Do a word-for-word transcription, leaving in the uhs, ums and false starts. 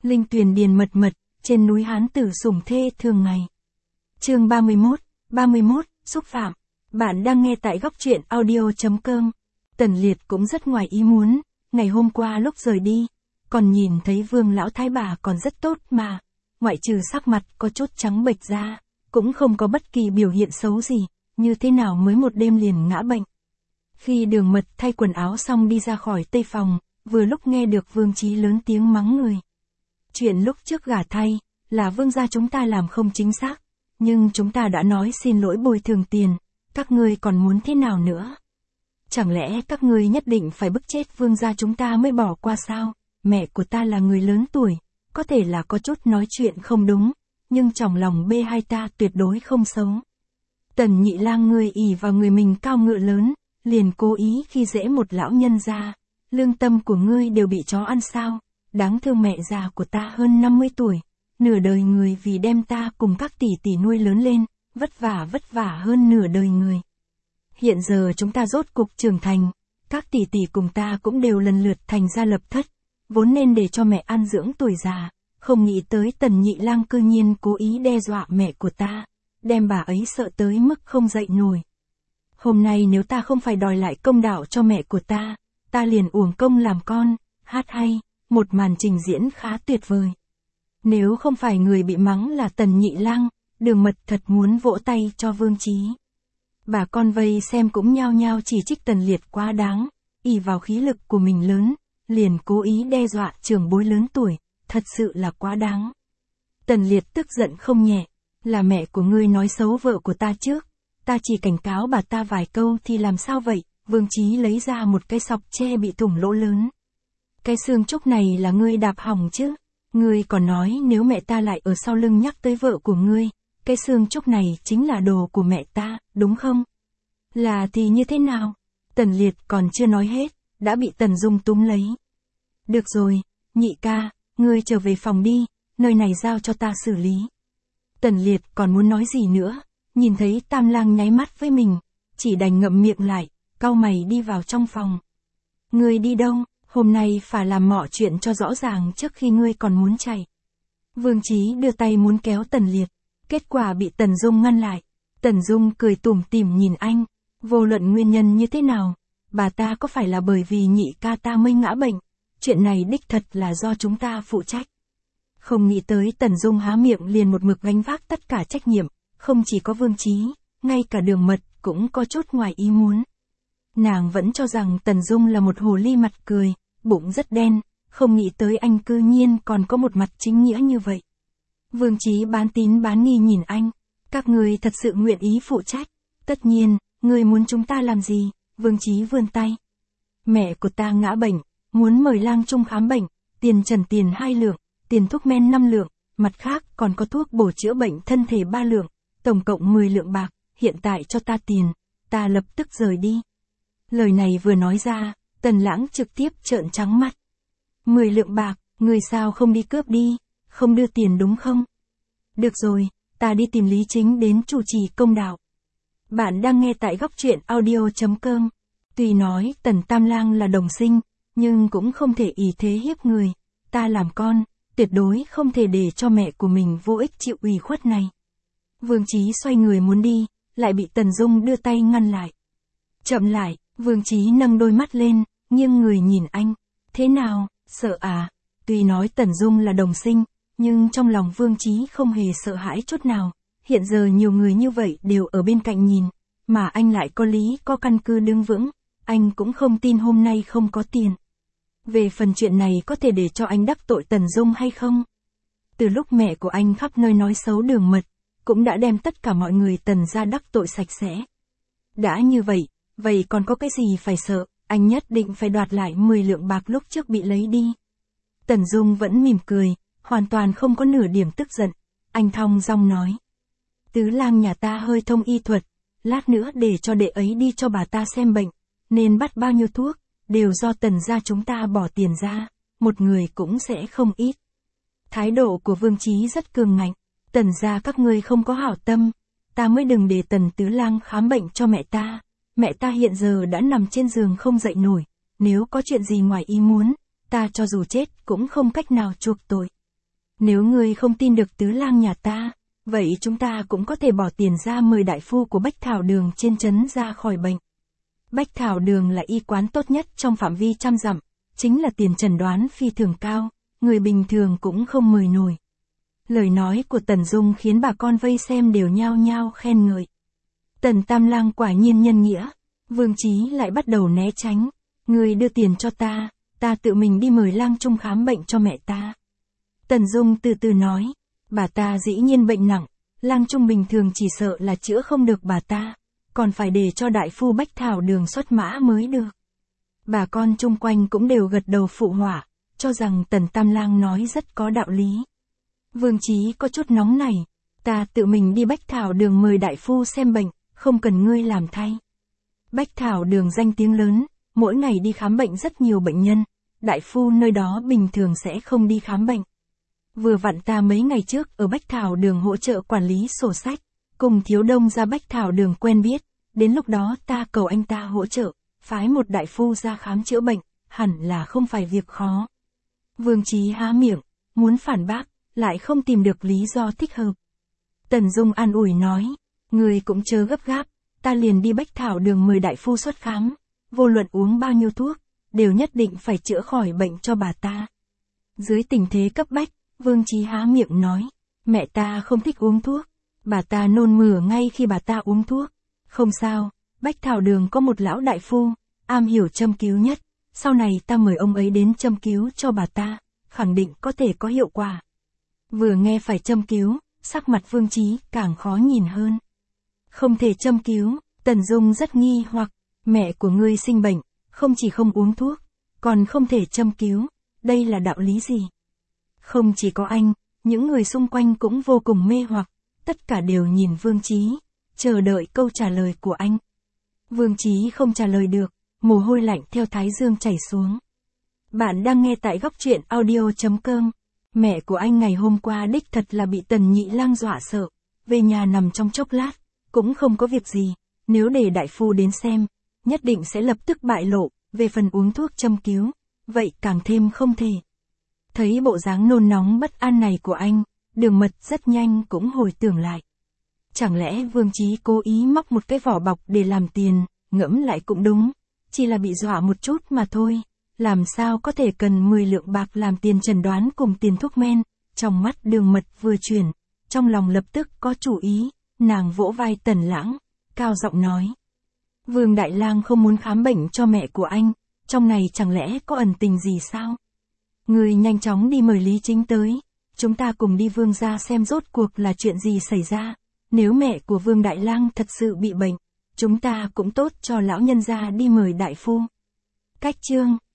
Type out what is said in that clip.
linh tuyền điền mật mật, trên núi Hán tử sủng thê thường ngày. Chương ba mươi mốt, ba mươi mốt, xúc phạm. Bạn đang nghe tại góc truyện audio chấm com. Tần Liệt cũng rất ngoài ý muốn, ngày hôm qua lúc rời đi, còn nhìn thấy Vương lão thái bà còn rất tốt mà, ngoại trừ sắc mặt có chút trắng bệch ra, cũng không có bất kỳ biểu hiện xấu gì, như thế nào mới một đêm liền ngã bệnh. Khi Đường Mật thay quần áo xong đi ra khỏi tây phòng, vừa lúc nghe được Vương Chí lớn tiếng mắng người. Chuyện lúc trước gả thay, là Vương gia chúng ta làm không chính xác, nhưng chúng ta đã nói xin lỗi bồi thường tiền, các ngươi còn muốn thế nào nữa? Chẳng lẽ các ngươi nhất định phải bức chết Vương gia chúng ta mới bỏ qua sao? Mẹ của ta là người lớn tuổi, có thể là có chút nói chuyện không đúng, nhưng trong lòng bê hai ta tuyệt đối không xấu. Tần Nhị Lang ngươi ỷ vào người mình cao ngựa lớn, liền cố ý khi dễ một lão nhân gia, lương tâm của ngươi đều bị chó ăn sao? Đáng thương mẹ già của ta hơn năm mươi tuổi, nửa đời người vì đem ta cùng các tỷ tỷ nuôi lớn lên, vất vả vất vả hơn nửa đời người. Hiện giờ chúng ta rốt cục trưởng thành, các tỷ tỷ cùng ta cũng đều lần lượt thành gia lập thất, vốn nên để cho mẹ ăn dưỡng tuổi già, không nghĩ tới Tần Nhị Lang cư nhiên cố ý đe dọa mẹ của ta, đem bà ấy sợ tới mức không dậy nổi. Hôm nay nếu ta không phải đòi lại công đạo cho mẹ của ta, ta liền uổng công làm con, hát hay, một màn trình diễn khá tuyệt vời. Nếu không phải người bị mắng là Tần Nhị Lang, Đường Mật thật muốn vỗ tay cho Vương Chí. Bà con vây xem cũng nhao nhao chỉ trích Tần Liệt quá đáng, ỷ vào khí lực của mình lớn, liền cố ý đe dọa trưởng bối lớn tuổi, thật sự là quá đáng. Tần Liệt tức giận không nhẹ, là mẹ của ngươi nói xấu vợ của ta trước, ta chỉ cảnh cáo bà ta vài câu thì làm sao vậy? Vương Chí lấy ra một cái sọc tre bị thủng lỗ lớn. Cái xương trúc này là ngươi đạp hỏng chứ? Ngươi còn nói nếu mẹ ta lại ở sau lưng nhắc tới vợ của ngươi, cái xương trúc này chính là đồ của mẹ ta, đúng không? Là thì như thế nào? Tần Liệt còn chưa nói hết, đã bị Tần Dung túm lấy. Được rồi, Nhị ca, ngươi trở về phòng đi, nơi này giao cho ta xử lý. Tần Liệt còn muốn nói gì nữa, nhìn thấy Tam Lang nháy mắt với mình, chỉ đành ngậm miệng lại, cau mày đi vào trong phòng. Ngươi đi đâu? Hôm nay phải làm mọi chuyện cho rõ ràng trước khi ngươi còn muốn chạy. Vương Chí đưa tay muốn kéo Tần Liệt, kết quả bị Tần Dung ngăn lại. Tần Dung cười tủm tỉm nhìn anh, vô luận nguyên nhân như thế nào, bà ta có phải là bởi vì nhị ca ta mới ngã bệnh, chuyện này đích thật là do chúng ta phụ trách. Không nghĩ tới Tần Dung há miệng liền một mực gánh vác tất cả trách nhiệm, không chỉ có Vương Chí, ngay cả Đường Mật cũng có chút ngoài ý muốn. Nàng vẫn cho rằng Tần Dung là một hồ ly mặt cười, bụng rất đen, không nghĩ tới anh cư nhiên còn có một mặt chính nghĩa như vậy. Vương Chí bán tín bán nghi nhìn anh, các người thật sự nguyện ý phụ trách, tất nhiên, người muốn chúng ta làm gì? Vương Chí vươn tay. Mẹ của ta ngã bệnh, muốn mời lang trung khám bệnh, tiền trần tiền hai lượng, tiền thuốc men năm lượng, mặt khác còn có thuốc bổ chữa bệnh thân thể ba lượng, tổng cộng mười lượng bạc, hiện tại cho ta tiền, ta lập tức rời đi. Lời này vừa nói ra, Tần Lãng trực tiếp trợn trắng mắt. Mười lượng bạc, người sao không đi cướp đi, không đưa tiền đúng không? Được rồi, ta đi tìm Lý Chính đến chủ trì công đạo. Bạn đang nghe tại góc truyện audio chấm com. Tuy nói Tần Tam Lang là đồng sinh, nhưng cũng không thể ỷ thế hiếp người. Ta làm con, tuyệt đối không thể để cho mẹ của mình vô ích chịu ủy khuất này. Vương Chí xoay người muốn đi, lại bị Tần Dung đưa tay ngăn lại. Chậm lại, Vương Chí nâng đôi mắt lên, nghiêng người nhìn anh. Thế nào, sợ à? Tuy nói Tần Dung là đồng sinh, nhưng trong lòng Vương Chí không hề sợ hãi chút nào. Hiện giờ nhiều người như vậy đều ở bên cạnh nhìn, mà anh lại có lý có căn cứ đứng vững, anh cũng không tin hôm nay không có tiền. Về phần chuyện này có thể để cho anh đắc tội Tần Dung hay không? Từ lúc mẹ của anh khắp nơi nói xấu Đường Mật, cũng đã đem tất cả mọi người Tần gia đắc tội sạch sẽ. Đã như vậy, vậy còn có cái gì phải sợ, anh nhất định phải đoạt lại mười lượng bạc lúc trước bị lấy đi. Tần Dung vẫn mỉm cười, hoàn toàn không có nửa điểm tức giận, anh thong dong nói. Tứ Lang nhà ta hơi thông y thuật, lát nữa để cho đệ ấy đi cho bà ta xem bệnh, nên bắt bao nhiêu thuốc, đều do Tần gia chúng ta bỏ tiền ra, một người cũng sẽ không ít. Thái độ của Vương Chí rất cường ngạnh, Tần gia các ngươi không có hảo tâm, ta mới đừng để Tần Tứ Lang khám bệnh cho mẹ ta, mẹ ta hiện giờ đã nằm trên giường không dậy nổi, nếu có chuyện gì ngoài ý muốn, ta cho dù chết cũng không cách nào chuộc tội. Nếu ngươi không tin được tứ lang nhà ta, vậy chúng ta cũng có thể bỏ tiền ra mời đại phu của Bách Thảo Đường trên trấn ra khỏi bệnh. Bách Thảo Đường là y quán tốt nhất trong phạm vi trăm dặm, chính là tiền chẩn đoán phi thường cao, người bình thường cũng không mời nổi. Lời nói của Tần Dung khiến bà con vây xem đều nhao nhao khen ngợi. Tần Tam Lang quả nhiên nhân nghĩa, Vương Chí lại bắt đầu né tránh. Người đưa tiền cho ta, ta tự mình đi mời Lang Trung khám bệnh cho mẹ ta. Tần Dung từ từ nói, bà ta dĩ nhiên bệnh nặng, Lang Trung bình thường chỉ sợ là chữa không được bà ta, còn phải để cho đại phu Bách Thảo Đường xuất mã mới được. Bà con chung quanh cũng đều gật đầu phụ họa, cho rằng Tần Tam Lang nói rất có đạo lý. Vương Chí có chút nóng nảy, ta tự mình đi Bách Thảo Đường mời đại phu xem bệnh, không cần ngươi làm thay. Bách Thảo Đường danh tiếng lớn, mỗi ngày đi khám bệnh rất nhiều bệnh nhân, đại phu nơi đó bình thường sẽ không đi khám bệnh. Vừa vặn ta mấy ngày trước ở Bách Thảo Đường hỗ trợ quản lý sổ sách, cùng Thiếu Đông ra Bách Thảo Đường quen biết, đến lúc đó ta cầu anh ta hỗ trợ, phái một đại phu ra khám chữa bệnh, hẳn là không phải việc khó. Vương Chí há miệng, muốn phản bác, lại không tìm được lý do thích hợp. Tần Dung an ủi nói, người cũng chớ gấp gáp, ta liền đi Bách Thảo Đường mời đại phu xuất khám, vô luận uống bao nhiêu thuốc, đều nhất định phải chữa khỏi bệnh cho bà ta. Dưới tình thế cấp bách, Vương Chí há miệng nói, mẹ ta không thích uống thuốc, bà ta nôn mửa ngay khi bà ta uống thuốc. Không sao, Bách Thảo Đường có một lão đại phu, am hiểu châm cứu nhất, sau này ta mời ông ấy đến châm cứu cho bà ta, khẳng định có thể có hiệu quả. Vừa nghe phải châm cứu, sắc mặt Vương Chí càng khó nhìn hơn. Không thể châm cứu, Tần Dung rất nghi hoặc, mẹ của ngươi sinh bệnh, không chỉ không uống thuốc, còn không thể châm cứu, đây là đạo lý gì? Không chỉ có anh, những người xung quanh cũng vô cùng mê hoặc, tất cả đều nhìn Vương Chí, chờ đợi câu trả lời của anh. Vương Chí không trả lời được, mồ hôi lạnh theo thái dương chảy xuống. Bạn đang nghe tại góc truyện audio chấm com. Mẹ của anh ngày hôm qua đích thật là bị Tần Nhị Lang dọa sợ, về nhà nằm trong chốc lát, cũng không có việc gì, nếu để đại phu đến xem, nhất định sẽ lập tức bại lộ, về phần uống thuốc châm cứu, vậy càng thêm không thể. Thấy bộ dáng nôn nóng bất an này của anh, Đường Mật rất nhanh cũng hồi tưởng lại. Chẳng lẽ Vương Chí cố ý móc một cái vỏ bọc để làm tiền, ngẫm lại cũng đúng, chỉ là bị dọa một chút mà thôi, làm sao có thể cần mười lượng bạc làm tiền chẩn đoán cùng tiền thuốc men. Trong mắt Đường Mật vừa chuyển, trong lòng lập tức có chủ ý, nàng vỗ vai Tần Lãng, cao giọng nói. Vương Đại Lang không muốn khám bệnh cho mẹ của anh, trong này chẳng lẽ có ẩn tình gì sao? Người nhanh chóng đi mời Lý Chính tới, chúng ta cùng đi Vương gia xem rốt cuộc là chuyện gì xảy ra, nếu mẹ của Vương Đại Lang thật sự bị bệnh, chúng ta cũng tốt cho lão nhân gia đi mời đại phu. Cách chương